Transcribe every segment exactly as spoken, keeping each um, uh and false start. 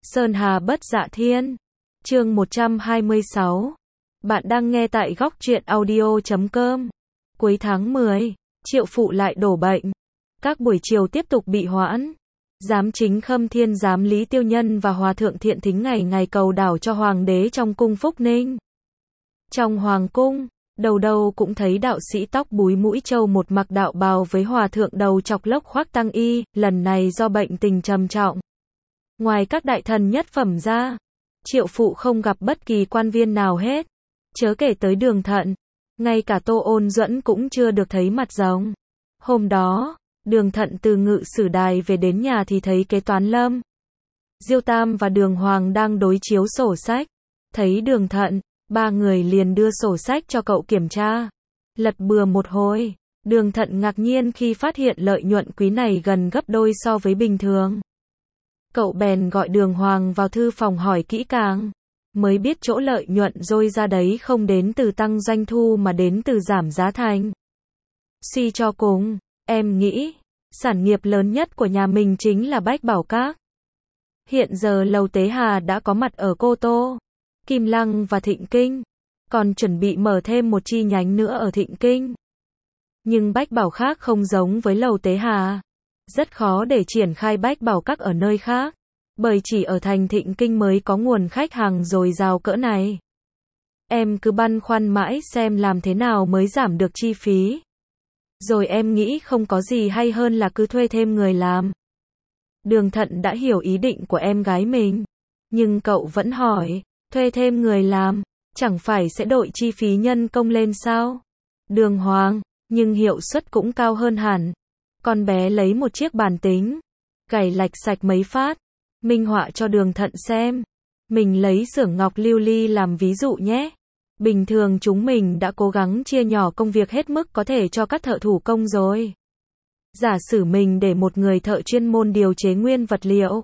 Sơn Hà Bất Dạ Thiên. Chương một trăm hai mươi sáu. Bạn đang nghe tại góc truyện audio chấm com. Cuối tháng mười, Triệu Phụ lại đổ bệnh. Các buổi chiều tiếp tục bị hoãn. Giám chính Khâm Thiên giám Lý Tiêu Nhân và Hòa thượng Thiện Thính ngày ngày cầu đảo cho hoàng đế trong cung Phúc Ninh. Trong hoàng cung, đầu đầu cũng thấy đạo sĩ tóc búi mũi trâu một mặc đạo bào với hòa thượng đầu chọc lốc khoác tăng y, lần này do bệnh tình trầm trọng. Ngoài các đại thần nhất phẩm ra, Triệu Phụ không gặp bất kỳ quan viên nào hết. Chớ kể tới Đường Thận, ngay cả Tô Ôn Duẫn cũng chưa được thấy mặt rồng. Hôm đó, Đường Thận từ Ngự Sử Đài về đến nhà thì thấy kế toán Lâm Diêu Tam và Đường Hoàng đang đối chiếu sổ sách. Thấy Đường Thận, ba người liền đưa sổ sách cho cậu kiểm tra. Lật bừa một hồi, Đường Thận ngạc nhiên khi phát hiện lợi nhuận quý này gần gấp đôi so với bình thường. Cậu bèn gọi Đường Hoàng vào thư phòng hỏi kỹ càng, mới biết chỗ lợi nhuận dôi ra đấy không đến từ tăng doanh thu mà đến từ giảm giá thành. Suy cho cùng, em nghĩ, sản nghiệp lớn nhất của nhà mình chính là Bách Bảo Các. Hiện giờ Lầu Tế Hà đã có mặt ở Cô Tô, Kim Lăng và Thịnh Kinh, còn chuẩn bị mở thêm một chi nhánh nữa ở Thịnh Kinh. Nhưng Bách Bảo khác không giống với Lầu Tế Hà. Rất khó để triển khai Bách Bảo Các ở nơi khác, bởi chỉ ở thành Thịnh Kinh mới có nguồn khách hàng dồi dào cỡ này. Em cứ băn khoăn mãi xem làm thế nào mới giảm được chi phí. Rồi em nghĩ không có gì hay hơn là cứ thuê thêm người làm. Đường Thận đã hiểu ý định của em gái mình, nhưng cậu vẫn hỏi, thuê thêm người làm, chẳng phải sẽ đội chi phí nhân công lên sao? Đường Hoàng, nhưng hiệu suất cũng cao hơn hẳn. Con bé lấy một chiếc bàn tính, gảy lạch sạch mấy phát, minh họa cho Đường Thận xem. Mình lấy xưởng ngọc lưu ly làm ví dụ nhé. Bình thường chúng mình đã cố gắng chia nhỏ công việc hết mức có thể cho các thợ thủ công rồi. Giả sử mình để một người thợ chuyên môn điều chế nguyên vật liệu.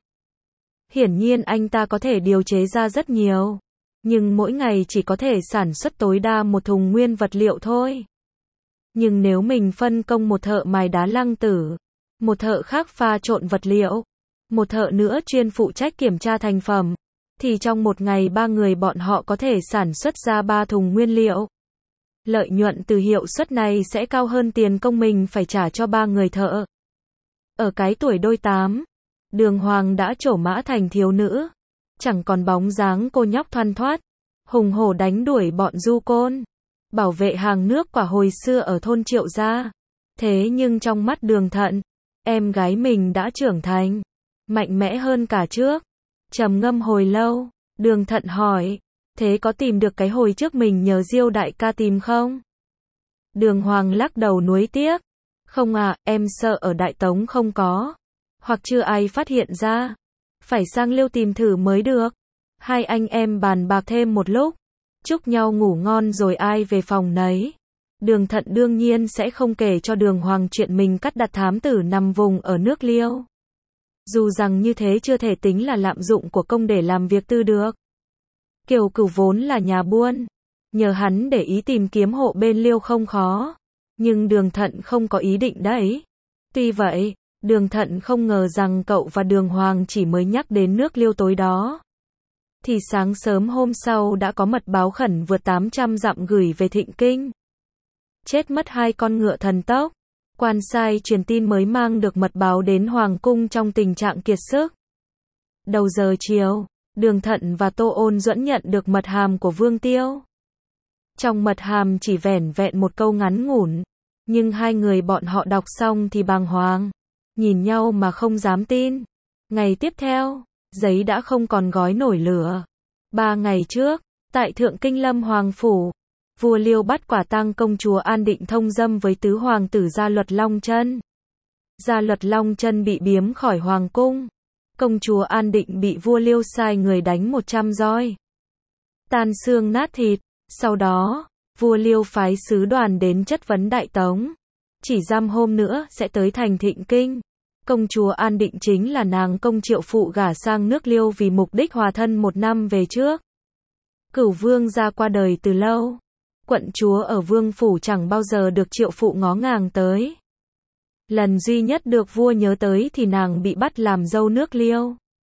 Hiển nhiên anh ta có thể điều chế ra rất nhiều, nhưng mỗi ngày chỉ có thể sản xuất tối đa một thùng nguyên vật liệu thôi. Nhưng nếu mình phân công một thợ mài đá lăng tử, một thợ khác pha trộn vật liệu, một thợ nữa chuyên phụ trách kiểm tra thành phẩm, thì trong một ngày ba người bọn họ có thể sản xuất ra ba thùng nguyên liệu. Lợi nhuận từ hiệu suất này sẽ cao hơn tiền công mình phải trả cho ba người thợ. Ở cái tuổi đôi tám, Đường Hoàng đã trổ mã thành thiếu nữ, chẳng còn bóng dáng cô nhóc thoăn thoắt, hùng hổ đánh đuổi bọn du côn, bảo vệ hàng nước quả hồi xưa ở thôn Triệu gia. Thế nhưng trong mắt Đường Thận, em gái mình đã trưởng thành, mạnh mẽ hơn cả trước. Trầm ngâm hồi lâu, Đường Thận hỏi, thế có tìm được cái hồi trước mình nhờ Diêu đại ca tìm không? Đường Hoàng lắc đầu nuối tiếc, không à, em sợ ở Đại Tống không có, hoặc chưa ai phát hiện ra, phải sang Liêu tìm thử mới được. Hai anh em bàn bạc thêm một lúc, chúc nhau ngủ ngon rồi ai về phòng nấy. Đường Thận đương nhiên sẽ không kể cho Đường Hoàng chuyện mình cắt đặt thám tử nằm vùng ở nước Liêu. Dù rằng như thế chưa thể tính là lạm dụng của công để làm việc tư được. Kiều Cửu vốn là nhà buôn, nhờ hắn để ý tìm kiếm hộ bên Liêu không khó, nhưng Đường Thận không có ý định đấy. Tuy vậy, Đường Thận không ngờ rằng cậu và Đường Hoàng chỉ mới nhắc đến nước Liêu tối đó, thì sáng sớm hôm sau đã có mật báo khẩn vượt tám trăm dặm gửi về Thịnh Kinh. Chết mất hai con ngựa thần tốc. Quan sai truyền tin mới mang được mật báo đến Hoàng cung trong tình trạng kiệt sức. Đầu giờ chiều, Đường Thận và Tô Ôn Duẫn nhận được mật hàm của Vương Tiêu. Trong mật hàm chỉ vẻn vẹn một câu ngắn ngủn, nhưng hai người bọn họ đọc xong thì bàng hoàng, nhìn nhau mà không dám tin. Ngày tiếp theo, giấy đã không còn gói nổi lửa. Ba ngày trước, tại Thượng Kinh Lâm Hoàng Phủ, vua Liêu bắt quả tang công chúa An Định thông dâm với tứ hoàng tử Gia Luật Long Chân. Gia Luật Long Chân bị biếm khỏi hoàng cung. Công chúa An Định bị vua Liêu sai người đánh một trăm roi, tan xương nát thịt. Sau đó, vua Liêu phái sứ đoàn đến chất vấn Đại Tống. Chỉ dăm hôm nữa sẽ tới thành Thịnh Kinh. Công chúa An Định chính là nàng công Triệu Phụ gả sang nước Liêu vì mục đích hòa thân một năm về trước. Cửu vương gia qua đời từ lâu. Quận chúa ở vương phủ chẳng bao giờ được Triệu Phụ ngó ngàng tới. Lần duy nhất được vua nhớ tới thì nàng bị bắt làm dâu nước Liêu.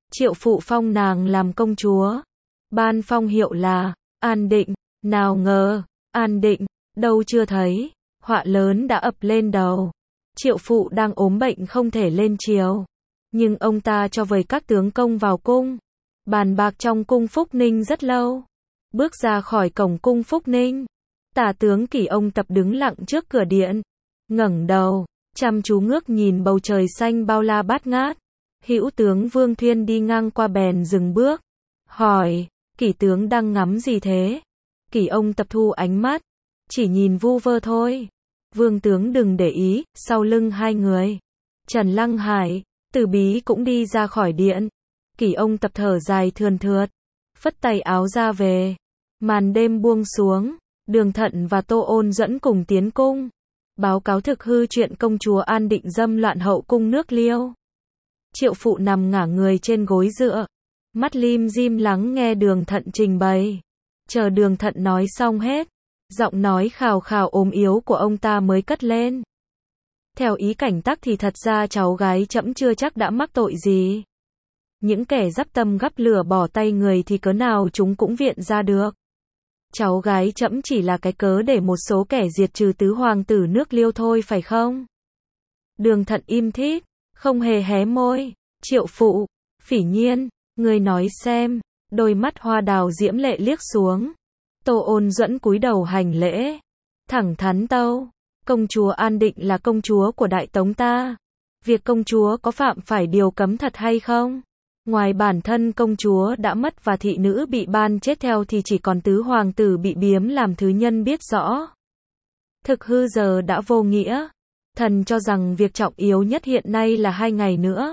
Triệu phụ phong nàng làm công chúa, ban phong hiệu là An Định, nào ngờ, An Định, đâu chưa thấy, họa lớn đã ập lên đầu. Triệu phụ đang ốm bệnh không thể lên triều, nhưng ông ta cho vời các tướng công vào cung, bàn bạc trong cung Phúc Ninh rất lâu. Bước ra khỏi cổng cung Phúc Ninh, tả tướng Kỷ Ông Tập đứng lặng trước cửa điện, ngẩng đầu, chăm chú ngước nhìn bầu trời xanh bao la bát ngát. Hữu tướng Vương Thuyên đi ngang qua bèn dừng bước, hỏi, Kỷ tướng đang ngắm gì thế? Kỷ Ông Tập thu ánh mắt, chỉ nhìn vu vơ thôi. Vương tướng đừng để ý. Sau lưng hai người, Trần Lăng Hải, Từ Bí cũng đi ra khỏi điện. Kỷ Ông Tập thở dài thườn thượt, phất tay áo ra về. Màn đêm buông xuống, Đường Thận và Tô Ôn Duẫn cùng tiến cung, báo cáo thực hư chuyện công chúa An Định dâm loạn hậu cung nước Liêu. Triệu phụ nằm ngả người trên gối dựa, mắt lim dim lắng nghe Đường Thận trình bày. Chờ Đường Thận nói xong hết, giọng nói khào khào ốm yếu của ông ta mới cất lên. Theo ý cảnh tắc thì thật ra cháu gái trẫm chưa chắc đã mắc tội gì. Những kẻ dắp tâm gắp lửa bỏ tay người thì cớ nào chúng cũng viện ra được. Cháu gái trẫm chỉ là cái cớ để một số kẻ diệt trừ tứ hoàng tử nước Liêu thôi phải không? Đường Thận im thít, không hề hé môi. Triệu phụ, Phỉ Nhiên, người nói xem. Đôi mắt hoa đào diễm lệ liếc xuống. Tô Ôn Duẫn cúi đầu hành lễ, thẳng thắn tâu, công chúa An Định là công chúa của Đại Tống ta. Việc công chúa có phạm phải điều cấm thật hay không? Ngoài bản thân công chúa đã mất và thị nữ bị ban chết theo thì chỉ còn tứ hoàng tử bị biếm làm thứ nhân biết rõ. Thực hư giờ đã vô nghĩa. Thần cho rằng việc trọng yếu nhất hiện nay là hai ngày nữa.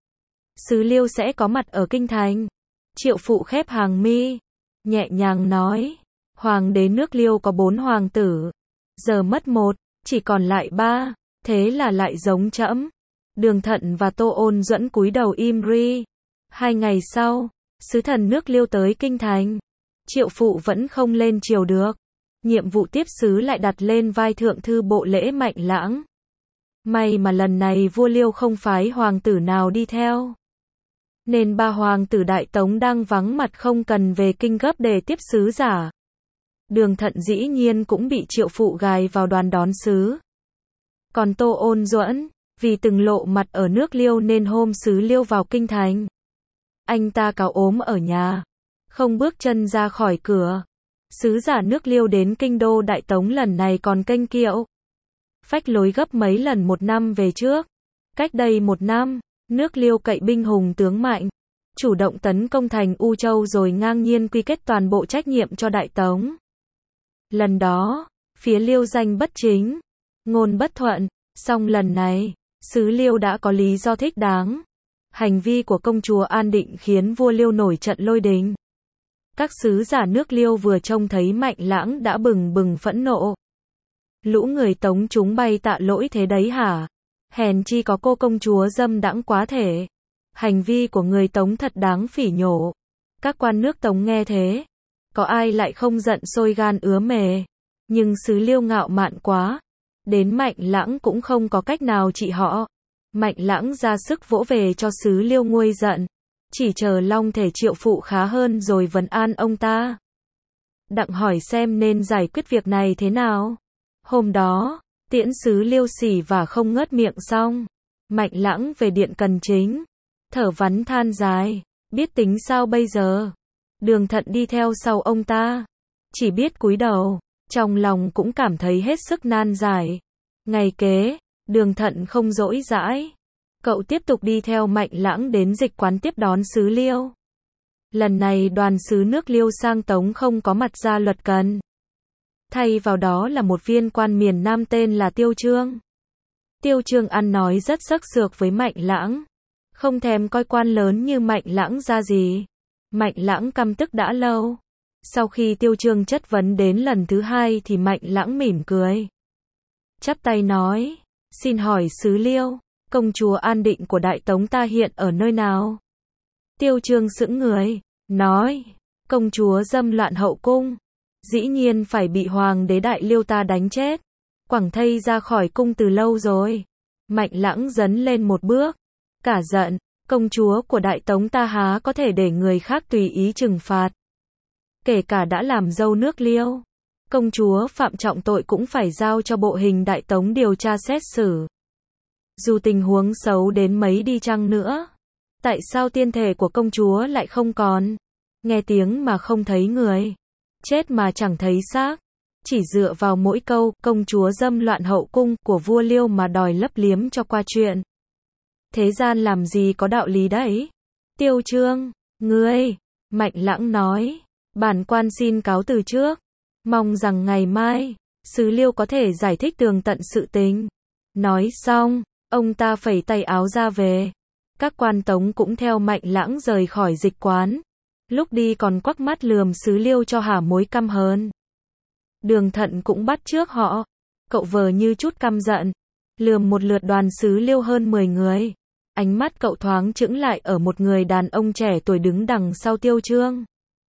Sứ Liêu sẽ có mặt ở kinh thành. Triệu phụ khép hàng mi, nhẹ nhàng nói, hoàng đế nước Liêu có bốn hoàng tử, giờ mất một, chỉ còn lại ba, thế là lại giống trẫm. Đường Thận và Tô Ôn Duẫn cúi đầu im ri. Hai ngày sau, sứ thần nước Liêu tới kinh thành. Triệu phụ vẫn không lên triều được. Nhiệm vụ tiếp sứ lại đặt lên vai thượng thư bộ lễ Mạnh Lãng. May mà lần này vua Liêu không phái hoàng tử nào đi theo, nên ba hoàng tử Đại Tống đang vắng mặt không cần về kinh gấp để tiếp sứ giả. Đường Thận dĩ nhiên cũng bị triệu phụ gài vào đoàn đón sứ. Còn Tô Ôn Duẫn, vì từng lộ mặt ở nước Liêu nên hôm sứ Liêu vào kinh thành, anh ta cáo ốm ở nhà, không bước chân ra khỏi cửa. Sứ giả nước Liêu đến kinh đô Đại Tống lần này còn kênh kiệu, phách lối gấp mấy lần một năm về trước. Cách đây một năm, nước Liêu cậy binh hùng tướng mạnh, chủ động tấn công thành U Châu rồi ngang nhiên quy kết toàn bộ trách nhiệm cho Đại Tống. Lần đó, phía Liêu danh bất chính, ngôn bất thuận, song lần này, sứ Liêu đã có lý do thích đáng. Hành vi của công chúa An Định khiến vua Liêu nổi trận lôi đình. Các sứ giả nước Liêu vừa trông thấy Mạnh Lãng đã bừng bừng phẫn nộ. Lũ người Tống chúng bay tạ lỗi thế đấy hả? Hèn chi có cô công chúa dâm đãng quá thể. Hành vi của người Tống thật đáng phỉ nhổ. Các quan nước Tống nghe thế, có ai lại không giận sôi gan ứa mề. Nhưng sứ Liêu ngạo mạn quá, đến Mạnh Lãng cũng không có cách nào trị họ. Mạnh Lãng ra sức vỗ về cho sứ Liêu nguôi giận, chỉ chờ long thể triệu phụ khá hơn rồi vấn an ông ta. Đặng hỏi xem nên giải quyết việc này thế nào. Hôm đó, tiễn sứ Liêu xỉ và không ngớt miệng xong, Mạnh Lãng về điện cần chính, thở vắn than dài, biết tính sao bây giờ. Đường Thận đi theo sau ông ta, chỉ biết cúi đầu, trong lòng cũng cảm thấy hết sức nan giải. Ngày kế, Đường Thận không dỗi dãi, cậu tiếp tục đi theo Mạnh Lãng đến dịch quán tiếp đón sứ Liêu. Lần này đoàn sứ nước Liêu sang Tống không có mặt Gia Luật Cần, thay vào đó là một viên quan miền Nam tên là Tiêu Trương. Tiêu Trương ăn nói rất sắc sược với Mạnh Lãng, không thèm coi quan lớn như Mạnh Lãng ra gì. Mạnh Lãng căm tức đã lâu. Sau khi Tiêu Trương chất vấn đến lần thứ hai thì Mạnh Lãng mỉm cười, chắp tay nói, xin hỏi sứ Liêu, công chúa An Định của Đại Tống ta hiện ở nơi nào? Tiêu Trương sững người, nói, công chúa dâm loạn hậu cung, dĩ nhiên phải bị hoàng đế Đại Liêu ta đánh chết, quẳng thây ra khỏi cung từ lâu rồi. Mạnh Lãng dấn lên một bước, cả giận, Công chúa của Đại Tống ta há có thể để người khác tùy ý trừng phạt. Kể cả đã làm dâu nước Liêu. Công chúa phạm trọng tội cũng phải giao cho bộ hình Đại Tống điều tra xét xử. Dù tình huống xấu đến mấy đi chăng nữa. Tại sao tiên thể của công chúa lại không còn? Nghe tiếng mà không thấy người. Chết mà chẳng thấy xác. Chỉ dựa vào mỗi câu, công chúa dâm loạn hậu cung của vua Liêu mà đòi lấp liếm cho qua chuyện. Thế gian làm gì có đạo lý đấy? Tiêu Chương, ngươi, Mạnh Lãng nói, bản quan xin cáo từ trước. Mong rằng ngày mai, sứ Liêu có thể giải thích tường tận sự tình. Nói xong, ông ta phẩy tay áo ra về. Các quan Tống cũng theo Mạnh Lãng rời khỏi dịch quán. Lúc đi còn quắc mắt lườm sứ Liêu cho hả mối căm hờn. Đường Thận cũng bắt chước họ. Cậu vờ như chút căm giận. Lườm một lượt đoàn sứ Liêu hơn mười người. Ánh mắt cậu thoáng chững lại ở một người đàn ông trẻ tuổi đứng đằng sau Tiêu Chương.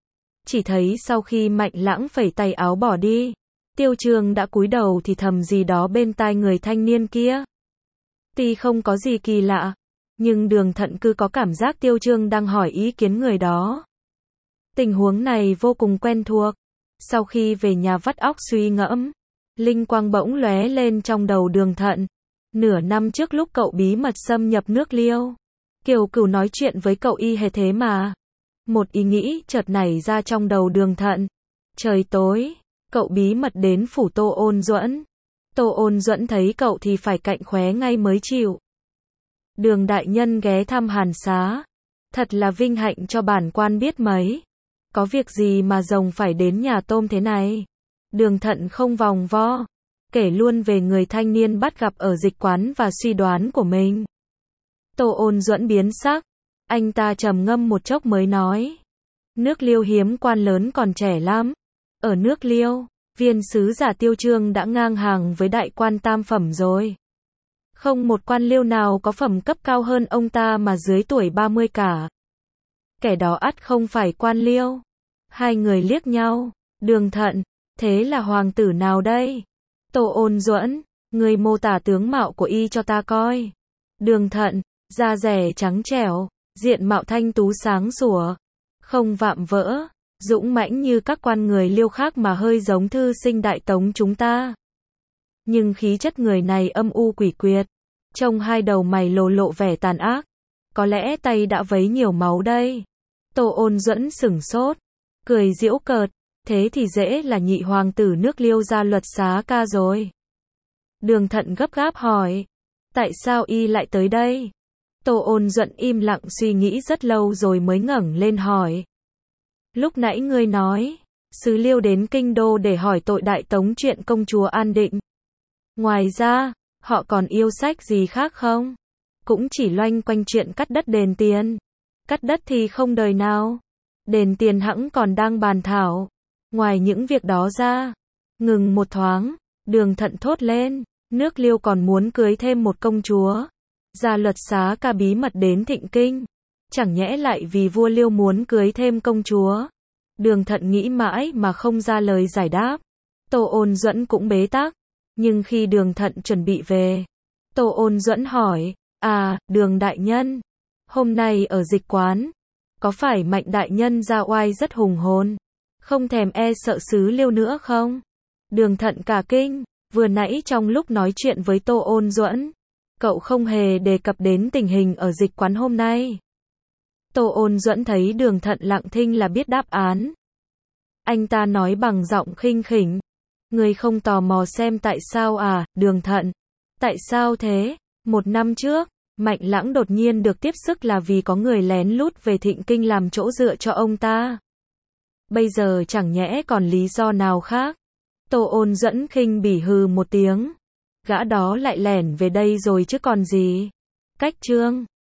Chỉ thấy sau khi Mạnh Lãng phẩy tay áo bỏ đi, Tiêu Chương đã cúi đầu thì thầm gì đó bên tai người thanh niên kia. Tuy không có gì kỳ lạ, nhưng Đường Thận cứ có cảm giác Tiêu Chương đang hỏi ý kiến người đó. Tình huống này vô cùng quen thuộc. Sau khi về nhà vắt óc suy ngẫm, linh quang bỗng lóe lên trong đầu Đường Thận. Nửa năm trước lúc cậu bí mật xâm nhập nước Liêu, Kiều Cửu nói chuyện với cậu y hệt thế mà. Một ý nghĩ chợt nảy ra trong đầu Đường Thận. Trời tối, cậu bí mật đến phủ Tô Ôn Duẫn. Tô Ôn Duẫn thấy cậu thì phải cạnh khóe ngay mới chịu. Đường đại nhân ghé thăm Hàn Xá. Thật là vinh hạnh cho bản quan biết mấy. Có việc gì mà rồng phải đến nhà tôm thế này? Đường Thận không vòng vo, kể luôn về người thanh niên bắt gặp ở dịch quán và suy đoán của mình. Tô Ôn Duẫn biến sắc. Anh ta trầm ngâm một chốc mới nói. Nước Liêu hiếm quan lớn còn trẻ lắm. Ở nước Liêu, viên sứ giả Tiêu Chương đã ngang hàng với đại quan tam phẩm rồi. Không một quan Liêu nào có phẩm cấp cao hơn ông ta mà dưới tuổi ba mươi cả. Kẻ đó ắt không phải quan Liêu. Hai người liếc nhau. Đường Thận, thế là hoàng tử nào đây? Tô Ôn Duẫn, người mô tả tướng mạo của y cho ta coi. Đường Thận, da rẻ trắng trẻo, diện mạo thanh tú sáng sủa, không vạm vỡ, dũng mãnh như các quan người Liêu khác mà hơi giống thư sinh Đại Tống chúng ta. Nhưng khí chất người này âm u quỷ quyệt, trông hai đầu mày lồ lộ vẻ tàn ác. Có lẽ tay đã vấy nhiều máu đây. Tô Ôn Duẫn sửng sốt, cười giễu cợt, thế thì dễ là nhị hoàng tử nước Liêu Gia Luật Xá Ca rồi. Đường Thận gấp gáp hỏi, tại sao y lại tới đây? Tô Ôn Duẫn im lặng suy nghĩ rất lâu rồi mới ngẩng lên hỏi. Lúc nãy ngươi nói, sứ Liêu đến kinh đô để hỏi tội Đại Tống chuyện công chúa An Định. Ngoài ra, họ còn yêu sách gì khác không? Cũng chỉ loanh quanh chuyện cắt đất đền tiền. Cắt đất thì không đời nào. Đền tiền hẵng còn đang bàn thảo. Ngoài những việc đó ra, ngừng một thoáng, Đường Thận thốt lên, nước Liêu còn muốn cưới thêm một công chúa. Gia Luật Xá Ca bí mật đến Thịnh Kinh. Chẳng nhẽ lại vì vua Liêu muốn cưới thêm công chúa? Đường Thận nghĩ mãi mà không ra lời giải đáp. Tô Ôn Duẫn cũng bế tắc. Nhưng khi Đường Thận chuẩn bị về, Tô Ôn Duẫn hỏi, à, Đường đại nhân, hôm nay ở dịch quán, có phải Mạnh đại nhân ra oai rất hùng hồn, không thèm e sợ sứ Liêu nữa không? Đường Thận cả kinh, vừa nãy trong lúc nói chuyện với Tô Ôn Duẫn, cậu không hề đề cập đến tình hình ở dịch quán hôm nay. Tô Ôn Duẫn thấy Đường Thận lặng thinh là biết đáp án. Anh ta nói bằng giọng khinh khỉnh, người không tò mò xem tại sao à, Đường Thận? Tại sao thế? Một năm trước, Mạnh Lãng đột nhiên được tiếp sức là vì có người lén lút về Thịnh Kinh làm chỗ dựa cho ông ta. Bây giờ chẳng nhẽ còn lý do nào khác? Tô Ôn Duẫn khinh bỉ hừ một tiếng. Gã đó lại lẻn về đây rồi chứ còn gì. Cách chương